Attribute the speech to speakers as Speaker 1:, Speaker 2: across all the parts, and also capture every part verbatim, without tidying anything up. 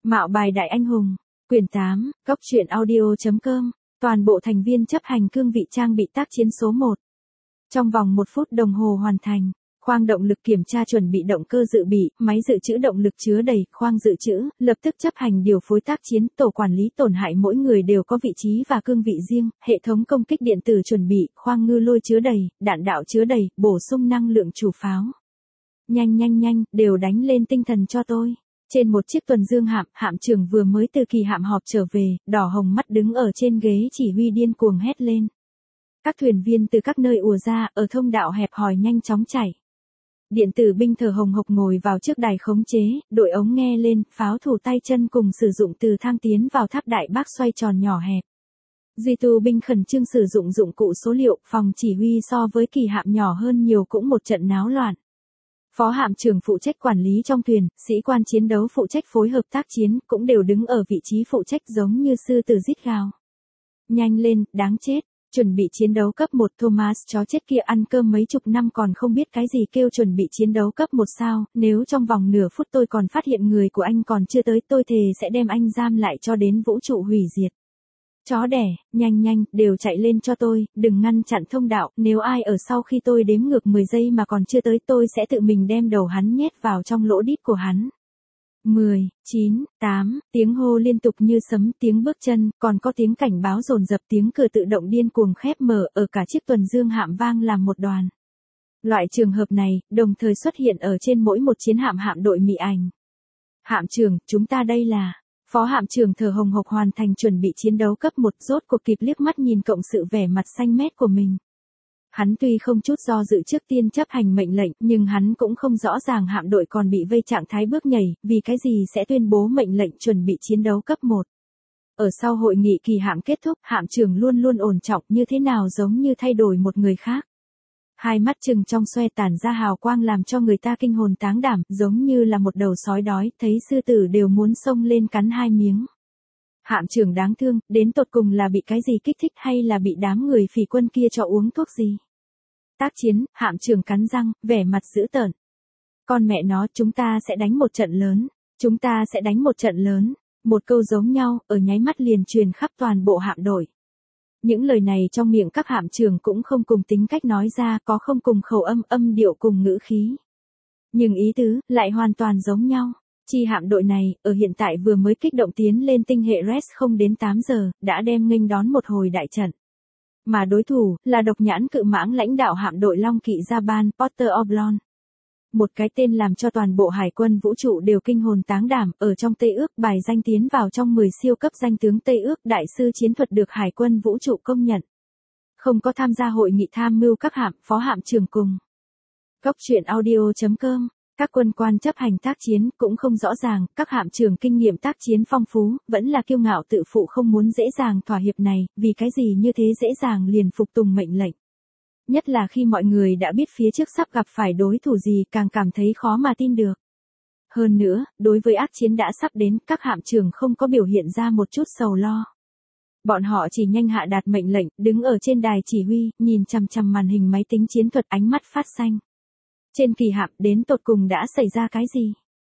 Speaker 1: Mạo bài đại anh hùng, quyển tám, góc truyện audio.com, toàn bộ thành viên chấp hành cương vị trang bị tác chiến số một. Trong vòng một phút đồng hồ hoàn thành, khoang động lực kiểm tra chuẩn bị động cơ dự bị, máy dự trữ động lực chứa đầy, khoang dự trữ, lập tức chấp hành điều phối tác chiến, tổ quản lý tổn hại mỗi người đều có vị trí và cương vị riêng, hệ thống công kích điện tử chuẩn bị, khoang ngư lôi chứa đầy, đạn đạo chứa đầy, bổ sung năng lượng chủ pháo. Nhanh nhanh nhanh, đều đánh lên tinh thần cho tôi. Trên một chiếc tuần dương hạm, hạm trưởng vừa mới từ kỳ hạm họp trở về, đỏ hồng mắt đứng ở trên ghế chỉ huy điên cuồng hét lên. Các thuyền viên từ các nơi ùa ra, ở thông đạo hẹp hòi nhanh chóng chảy. Điện tử binh thở hồng hộc ngồi vào trước đài khống chế, đội ống nghe lên, pháo thủ tay chân cùng sử dụng từ thang tiến vào tháp đại bác xoay tròn nhỏ hẹp. Duy tu binh khẩn trương sử dụng dụng cụ số liệu, phòng chỉ huy so với kỳ hạm nhỏ hơn nhiều cũng một trận náo loạn. Phó hạm trưởng phụ trách quản lý trong thuyền, sĩ quan chiến đấu phụ trách phối hợp tác chiến, cũng đều đứng ở vị trí phụ trách giống như sư tử rít gào. Nhanh lên, đáng chết, chuẩn bị chiến đấu cấp một. Thomas chó chết kia ăn cơm mấy chục năm còn không biết cái gì kêu chuẩn bị chiến đấu cấp một sao, nếu trong vòng nửa phút tôi còn phát hiện người của anh còn chưa tới tôi thề sẽ đem anh giam lại cho đến vũ trụ hủy diệt. Chó đẻ, nhanh nhanh, đều chạy lên cho tôi, đừng ngăn chặn thông đạo, nếu ai ở sau khi tôi đếm ngược mười giây mà còn chưa tới tôi sẽ tự mình đem đầu hắn nhét vào trong lỗ đít của hắn. mười, chín, tám, tiếng hô liên tục như sấm, tiếng bước chân, còn có tiếng cảnh báo dồn dập, tiếng cửa tự động điên cuồng khép mở ở cả chiếc tuần dương hạm vang làm một đoàn. Loại trường hợp này, đồng thời xuất hiện ở trên mỗi một chiến hạm hạm đội Mỹ Ảnh. Hạm trưởng, chúng ta đây là... Phó hạm trưởng thở hồng hộc hoàn thành chuẩn bị chiến đấu cấp một, rốt cuộc kịp liếc mắt nhìn cộng sự vẻ mặt xanh mét của mình. Hắn tuy không chút do dự trước tiên chấp hành mệnh lệnh, nhưng hắn cũng không rõ ràng hạm đội còn bị vây trạng thái bước nhảy, vì cái gì sẽ tuyên bố mệnh lệnh chuẩn bị chiến đấu cấp một. Ở sau hội nghị kỳ hạm kết thúc, hạm trưởng luôn luôn ổn trọng như thế nào giống như thay đổi một người khác. Hai mắt trừng trong xoe tản ra hào quang làm cho người ta kinh hồn táng đảm, giống như là một đầu sói đói, thấy sư tử đều muốn xông lên cắn hai miếng. Hạm trưởng đáng thương, đến tột cùng là bị cái gì kích thích hay là bị đám người phỉ quân kia cho uống thuốc gì? Tác chiến, hạm trưởng cắn răng, vẻ mặt dữ tợn. Con mẹ nó, chúng ta sẽ đánh một trận lớn, chúng ta sẽ đánh một trận lớn, một câu giống nhau, ở nháy mắt liền truyền khắp toàn bộ hạm đội. Những lời này trong miệng các hạm trưởng cũng không cùng tính cách nói ra, có không cùng khẩu âm, âm điệu cùng ngữ khí. Nhưng ý tứ, lại hoàn toàn giống nhau. Chi hạm đội này, ở hiện tại vừa mới kích động tiến lên tinh hệ Res không đến tám giờ, đã đem nghênh đón một hồi đại trận. Mà đối thủ, là độc nhãn cự mãng lãnh đạo hạm đội Long Kỵ Japan, Porter Oblong. Một cái tên làm cho toàn bộ hải quân vũ trụ đều kinh hồn táng đảm, ở trong Tây ước bài danh tiến vào trong mười siêu cấp danh tướng Tây ước, đại sư chiến thuật được hải quân vũ trụ công nhận. Không có tham gia hội nghị tham mưu các hạm, phó hạm trưởng cùng. Góc truyện audio.com, các quân quan chấp hành tác chiến cũng không rõ ràng, các hạm trưởng kinh nghiệm tác chiến phong phú, vẫn là kiêu ngạo tự phụ không muốn dễ dàng thỏa hiệp này, vì cái gì như thế dễ dàng liền phục tùng mệnh lệnh. Nhất là khi mọi người đã biết phía trước sắp gặp phải đối thủ gì càng cảm thấy khó mà tin được. Hơn nữa, đối với ác chiến đã sắp đến, các hạm trưởng không có biểu hiện ra một chút sầu lo. Bọn họ chỉ nhanh hạ đạt mệnh lệnh, đứng ở trên đài chỉ huy, nhìn chằm chằm màn hình máy tính chiến thuật ánh mắt phát xanh. Trên kỳ hạm đến tột cùng đã xảy ra cái gì?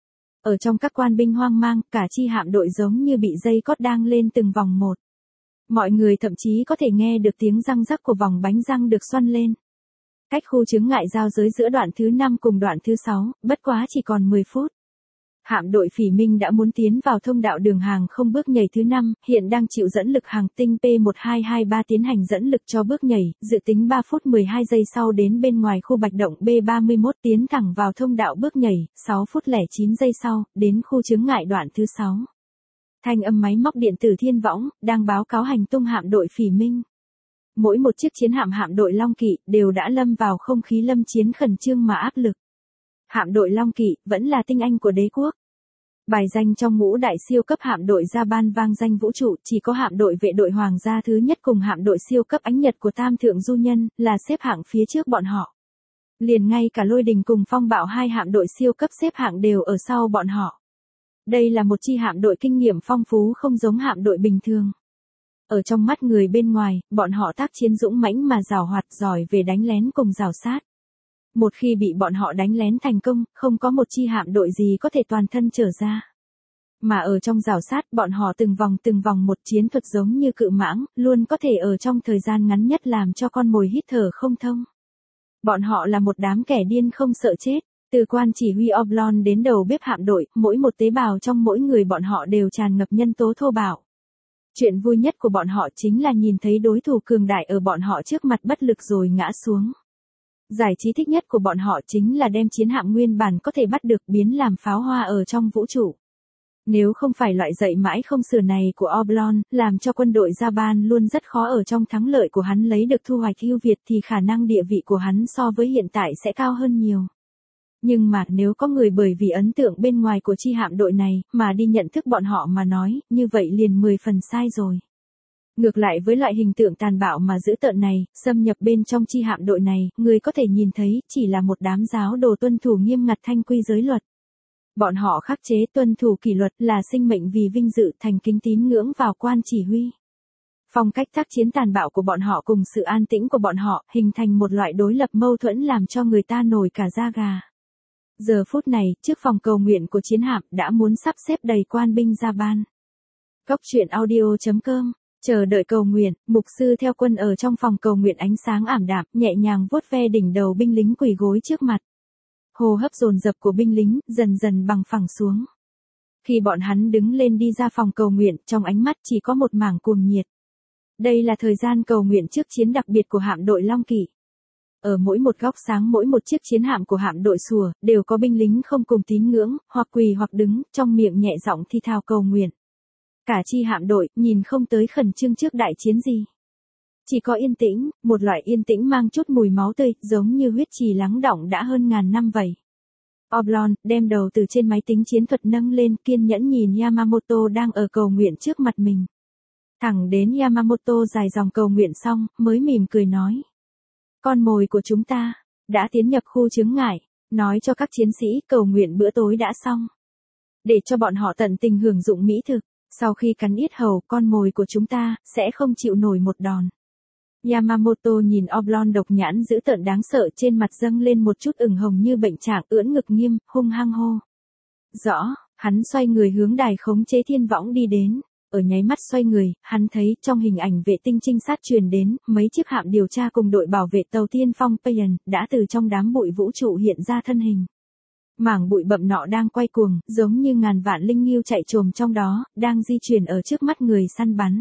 Speaker 1: Ở trong các quan binh hoang mang, cả chi hạm đội giống như bị dây cót đang lên từng vòng một. Mọi người thậm chí có thể nghe được tiếng răng rắc của vòng bánh răng được xoăn lên. Cách khu chướng ngại giao giới giữa đoạn thứ năm cùng đoạn thứ sáu, bất quá chỉ còn mười phút. Hạm đội Phỉ Minh đã muốn tiến vào thông đạo đường hàng không bước nhảy thứ năm, hiện đang chịu dẫn lực hàng tinh P một hai hai ba tiến hành dẫn lực cho bước nhảy, dự tính ba phút mười hai giây sau đến bên ngoài khu bạch động B ba mươi mốt tiến thẳng vào thông đạo bước nhảy, sáu phút lẻ chín giây sau, đến khu chướng ngại đoạn thứ sáu. Thanh âm máy móc điện tử thiên võng, đang báo cáo hành tung hạm đội Phỉ Minh. Mỗi một chiếc chiến hạm hạm đội Long Kỵ, đều đã lâm vào không khí lâm chiến khẩn trương mà áp lực. Hạm đội Long Kỵ, vẫn là tinh anh của đế quốc. Bài danh trong ngũ đại siêu cấp hạm đội Japan vang danh vũ trụ, chỉ có hạm đội vệ đội hoàng gia thứ nhất cùng hạm đội siêu cấp ánh nhật của Tam Thượng Du Nhân, là xếp hạng phía trước bọn họ. Liền ngay cả Lôi Đình cùng Phong Bạo hai hạm đội siêu cấp xếp hạng đều ở sau bọn họ. Đây là một chi hạm đội kinh nghiệm phong phú không giống hạm đội bình thường. Ở trong mắt người bên ngoài, bọn họ tác chiến dũng mãnh mà giàu hoạt, giỏi về đánh lén cùng rào sát. Một khi bị bọn họ đánh lén thành công, không có một chi hạm đội gì có thể toàn thân trở ra. Mà ở trong rào sát, bọn họ từng vòng từng vòng một chiến thuật giống như cự mãng, luôn có thể ở trong thời gian ngắn nhất làm cho con mồi hít thở không thông. Bọn họ là một đám kẻ điên không sợ chết. Từ quan chỉ huy Oblong đến đầu bếp hạm đội, mỗi một tế bào trong mỗi người bọn họ đều tràn ngập nhân tố thô bạo. Chuyện vui nhất của bọn họ chính là nhìn thấy đối thủ cường đại ở bọn họ trước mặt bất lực rồi ngã xuống. Giải trí thích nhất của bọn họ chính là đem chiến hạm nguyên bản có thể bắt được biến làm pháo hoa ở trong vũ trụ. Nếu không phải loại dậy mãi không sửa này của Oblong, làm cho quân đội Japan luôn rất khó ở trong thắng lợi của hắn lấy được thu hoạch ưu việt thì khả năng địa vị của hắn so với hiện tại sẽ cao hơn nhiều. Nhưng mà nếu có người bởi vì ấn tượng bên ngoài của chi hạm đội này mà đi nhận thức bọn họ mà nói, như vậy liền mười phần sai rồi. Ngược lại với loại hình tượng tàn bạo mà dữ tợn này, xâm nhập bên trong chi hạm đội này, người có thể nhìn thấy chỉ là một đám giáo đồ tuân thủ nghiêm ngặt thanh quy giới luật. Bọn họ khắc chế tuân thủ kỷ luật là sinh mệnh vì vinh dự thành kính tín ngưỡng vào quan chỉ huy. Phong cách tác chiến tàn bạo của bọn họ cùng sự an tĩnh của bọn họ hình thành một loại đối lập mâu thuẫn làm cho người ta nổi cả da gà. Giờ phút này, trước phòng cầu nguyện của chiến hạm đã muốn sắp xếp đầy quan binh Japan. Góc truyện audio chấm com, chờ đợi cầu nguyện, mục sư theo quân ở trong phòng cầu nguyện ánh sáng ảm đạm, nhẹ nhàng vuốt ve đỉnh đầu binh lính quỳ gối trước mặt. Hô hấp dồn dập của binh lính dần dần bằng phẳng xuống. Khi bọn hắn đứng lên đi ra phòng cầu nguyện, trong ánh mắt chỉ có một mảng cuồng nhiệt. Đây là thời gian cầu nguyện trước chiến đặc biệt của hạm đội Long Kỵ. Ở mỗi một góc sáng mỗi một chiếc chiến hạm của hạm đội Sùa, đều có binh lính không cùng tín ngưỡng, hoặc quỳ hoặc đứng, trong miệng nhẹ giọng thi thao cầu nguyện. Cả chi hạm đội, nhìn không tới khẩn trương trước đại chiến gì. Chỉ có yên tĩnh, một loại yên tĩnh mang chút mùi máu tươi, giống như huyết trì lắng đọng đã hơn ngàn năm vậy. Oblong, đem đầu từ trên máy tính chiến thuật nâng lên, kiên nhẫn nhìn Yamamoto đang ở cầu nguyện trước mặt mình. Thẳng đến Yamamoto dài dòng cầu nguyện xong, mới mỉm cười nói. Con mồi của chúng ta, đã tiến nhập khu chướng ngại, nói cho các chiến sĩ cầu nguyện bữa tối đã xong. Để cho bọn họ tận tình hưởng dụng mỹ thực, sau khi cắn yết hầu con mồi của chúng ta, sẽ không chịu nổi một đòn. Yamamoto nhìn Oblong độc nhãn dữ tợn đáng sợ trên mặt dâng lên một chút ửng hồng như bệnh trạng ưỡn ngực nghiêm, hung hăng hô. Rõ, hắn xoay người hướng đài khống chế thiên võng đi đến. Ở nháy mắt xoay người, hắn thấy trong hình ảnh vệ tinh trinh sát truyền đến, mấy chiếc hạm điều tra cùng đội bảo vệ tàu tiên phong Payan, đã từ trong đám bụi vũ trụ hiện ra thân hình. Mảng bụi bậm nọ đang quay cuồng, giống như ngàn vạn linh nghiêu chạy trồm trong đó, đang di chuyển ở trước mắt người săn bắn.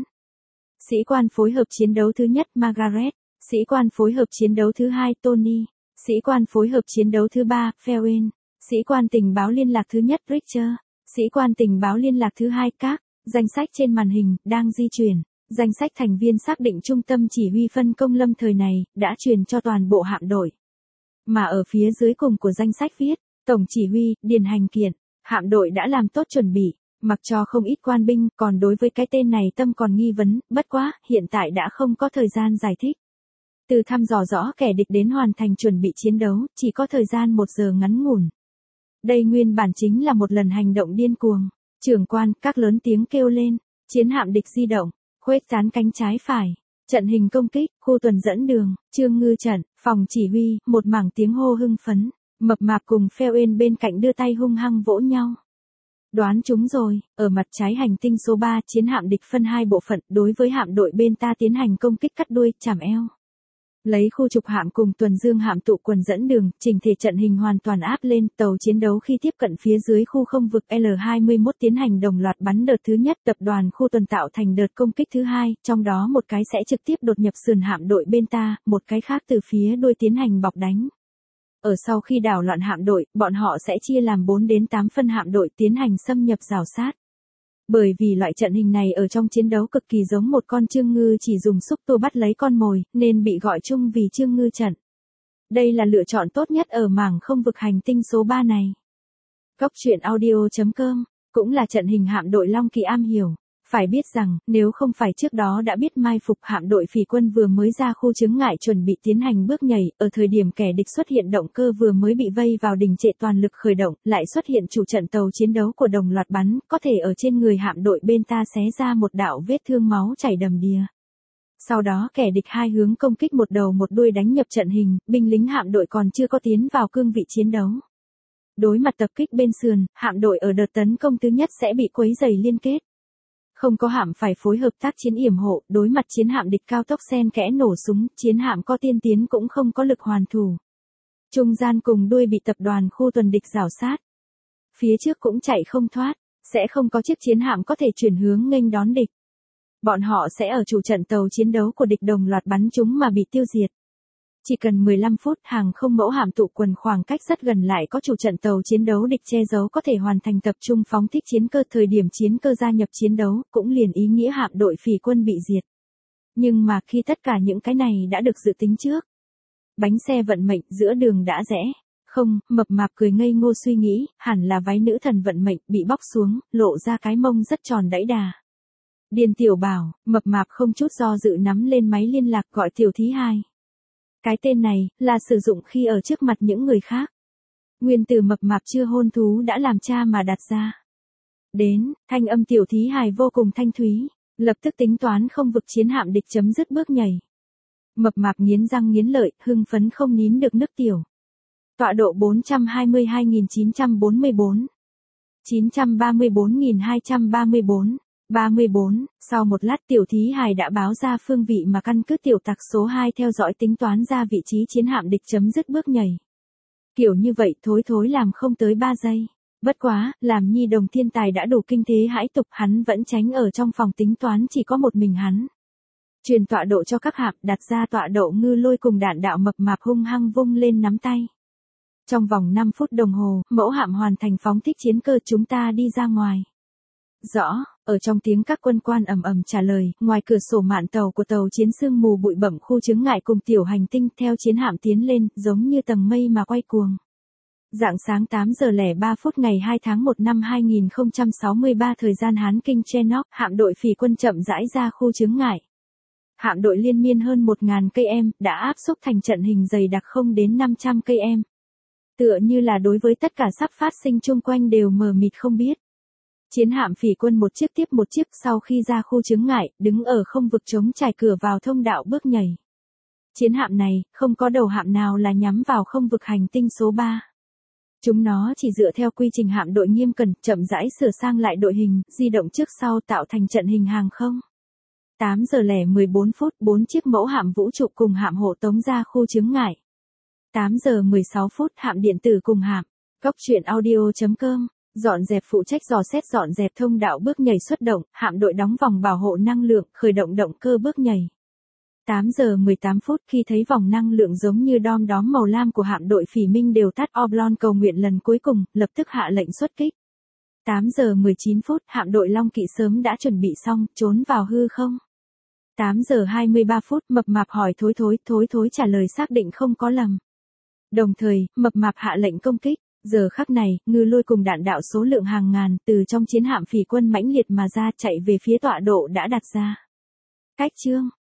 Speaker 1: Sĩ quan phối hợp chiến đấu thứ nhất Margaret, sĩ quan phối hợp chiến đấu thứ hai Tony, sĩ quan phối hợp chiến đấu thứ ba Farewell, sĩ quan tình báo liên lạc thứ nhất Richard, sĩ quan tình báo liên lạc thứ hai Các. Danh sách trên màn hình, đang di chuyển. Danh sách thành viên xác định trung tâm chỉ huy phân công lâm thời này, đã truyền cho toàn bộ hạm đội. Mà ở phía dưới cùng của danh sách viết, Tổng chỉ huy, Điền Hành Kiện, hạm đội đã làm tốt chuẩn bị, mặc cho không ít quan binh, còn đối với cái tên này tâm còn nghi vấn, bất quá, hiện tại đã không có thời gian giải thích. Từ thăm dò rõ kẻ địch đến hoàn thành chuẩn bị chiến đấu, chỉ có thời gian một giờ ngắn ngủn. Đây nguyên bản chính là một lần hành động điên cuồng. Trưởng quan, các lớn tiếng kêu lên, chiến hạm địch di động, khuếch tán cánh trái phải, trận hình công kích, khu tuần dẫn đường, trương ngư trận, phòng chỉ huy, một mảng tiếng hô hưng phấn, mập mạp cùng Farewell bên cạnh đưa tay hung hăng vỗ nhau. Đoán chúng rồi, ở mặt trái hành tinh số ba, chiến hạm địch phân hai bộ phận, đối với hạm đội bên ta tiến hành công kích cắt đuôi, chảm eo. Lấy khu trục hạm cùng tuần dương hạm tụ quần dẫn đường, chỉnh thể trận hình hoàn toàn áp lên, tàu chiến đấu khi tiếp cận phía dưới khu không vực L hai mươi mốt tiến hành đồng loạt bắn đợt thứ nhất, tập đoàn khu tuần tạo thành đợt công kích thứ hai, trong đó một cái sẽ trực tiếp đột nhập sườn hạm đội bên ta, một cái khác từ phía đuôi tiến hành bọc đánh. Ở sau khi đảo loạn hạm đội, bọn họ sẽ chia làm bốn đến tám phân hạm đội tiến hành xâm nhập rào sát. Bởi vì loại trận hình này ở trong chiến đấu cực kỳ giống một con trương ngư chỉ dùng xúc tua bắt lấy con mồi, nên bị gọi chung vì trương ngư trận. Đây là lựa chọn tốt nhất ở mảng không vực hành tinh số ba này. Góc truyện audio chấm com, cũng là trận hình hạm đội Long Kỳ am hiểu. Phải biết rằng, nếu không phải trước đó đã biết mai phục hạm đội phỉ quân vừa mới ra khu chướng ngại chuẩn bị tiến hành bước nhảy, ở thời điểm kẻ địch xuất hiện động cơ vừa mới bị vây vào đình trệ toàn lực khởi động, lại xuất hiện chủ trận tàu chiến đấu của đồng loạt bắn, có thể ở trên người hạm đội bên ta xé ra một đạo vết thương máu chảy đầm đìa. Sau đó kẻ địch hai hướng công kích một đầu một đuôi đánh nhập trận hình, binh lính hạm đội còn chưa có tiến vào cương vị chiến đấu. Đối mặt tập kích bên sườn, hạm đội ở đợt tấn công thứ nhất sẽ bị quấy rầy liên kết. Không có hạm phải phối hợp tác chiến yểm hộ, đối mặt chiến hạm địch cao tốc xen kẽ nổ súng, chiến hạm có tiên tiến cũng không có lực hoàn thủ. Trung gian cùng đuôi bị tập đoàn khu tuần địch rào sát. Phía trước cũng chạy không thoát, sẽ không có chiếc chiến hạm có thể chuyển hướng nghênh đón địch. Bọn họ sẽ ở chủ trận tàu chiến đấu của địch đồng loạt bắn chúng mà bị tiêu diệt. Chỉ cần mười lăm phút, hàng không mẫu hạm tụ quần khoảng cách rất gần lại có chủ trận tàu chiến đấu địch che giấu có thể hoàn thành tập trung phóng thích chiến cơ. Thời điểm chiến cơ gia nhập chiến đấu, cũng liền ý nghĩa hạm đội phỉ quân bị diệt. Nhưng mà khi tất cả những cái này đã được dự tính trước. Bánh xe vận mệnh giữa đường đã rẽ. Không, mập mạp cười ngây ngô suy nghĩ, hẳn là váy nữ thần vận mệnh bị bóc xuống, lộ ra cái mông rất tròn đẫy đà. Điền Tiểu Bảo, mập mạp không chút do dự nắm lên máy liên lạc gọi Tiểu Thí Hai. Cái tên này, là sử dụng khi ở trước mặt những người khác. Nguyên từ mập mạp chưa hôn thú đã làm cha mà đặt ra. Đến, thanh âm Tiểu Thí Hài vô cùng thanh thúy, lập tức tính toán không vực chiến hạm địch chấm dứt bước nhảy. Mập mạp nghiến răng nghiến lợi, hưng phấn không nín được nước tiểu. Tọa độ bốn trăm hai mươi hai nghìn chín trăm bốn mươi bốn. chín trăm ba mươi bốn nghìn hai trăm ba mươi bốn. ba mươi bốn, sau một lát Tiểu Thí Hài đã báo ra phương vị mà căn cứ tiểu tặc số hai theo dõi tính toán ra vị trí chiến hạm địch chấm dứt bước nhảy. Kiểu như vậy thối thối làm không tới ba giây. Bất quá, làm nhi đồng thiên tài đã đủ kinh thế hãi tục, hắn vẫn tránh ở trong phòng tính toán chỉ có một mình hắn. Truyền tọa độ cho các hạm, đặt ra tọa độ ngư lôi cùng đạn đạo mập mạp hung hăng vung lên nắm tay. Trong vòng năm phút đồng hồ, mẫu hạm hoàn thành phóng thích chiến cơ, chúng ta đi ra ngoài. Rõ, ở trong tiếng các quân quan ầm ầm trả lời, ngoài cửa sổ mạn tàu của tàu chiến sương mù bụi bẩm khu chướng ngại cùng tiểu hành tinh theo chiến hạm tiến lên, giống như tầng mây mà quay cuồng. Rạng sáng tám giờ lẻ ba phút ngày hai tháng một năm hai nghìn không trăm sáu mươi ba thời gian Hán Kinh Chenok, hạm đội phỉ quân chậm rãi ra khu chướng ngại. Hạm đội liên miên hơn một nghìn cây em, đã áp xúc thành trận hình dày đặc không đến năm trăm cây em. Tựa như là đối với tất cả sắp phát sinh chung quanh đều mờ mịt không biết. Chiến hạm phỉ quân một chiếc tiếp một chiếc sau khi ra khu chướng ngại, đứng ở không vực chống trải cửa vào thông đạo bước nhảy. Chiến hạm này, không có đầu hạm nào là nhắm vào không vực hành tinh số ba. Chúng nó chỉ dựa theo quy trình hạm đội nghiêm cẩn, chậm rãi sửa sang lại đội hình, di động trước sau tạo thành trận hình hàng không. tám giờ lẻ mười bốn phút, bốn chiếc mẫu hạm vũ trụ cùng hạm hộ tống ra khu chướng ngại. tám giờ mười sáu phút, hạm điện tử cùng hạm. Cốc truyện audio chấm com dọn dẹp phụ trách dò xét dọn dẹp thông đạo bước nhảy xuất động, hạm đội đóng vòng bảo hộ năng lượng, khởi động động cơ bước nhảy. tám giờ mười tám phút, khi thấy vòng năng lượng giống như đom đóm màu lam của hạm đội phỉ minh đều tắt, Oblon cầu nguyện lần cuối cùng, lập tức hạ lệnh xuất kích. tám giờ mười chín phút, hạm đội Long Kỵ sớm đã chuẩn bị xong, trốn vào hư không. tám giờ hai mươi ba phút, mập mạp hỏi thối thối, thối thối trả lời xác định không có lầm. Đồng thời, mập mạp hạ lệnh công kích. Giờ khắc này, ngư lôi cùng đạn đạo số lượng hàng ngàn, từ trong chiến hạm phỉ quân mãnh liệt mà ra chạy về phía tọa độ đã đặt ra. Cách chương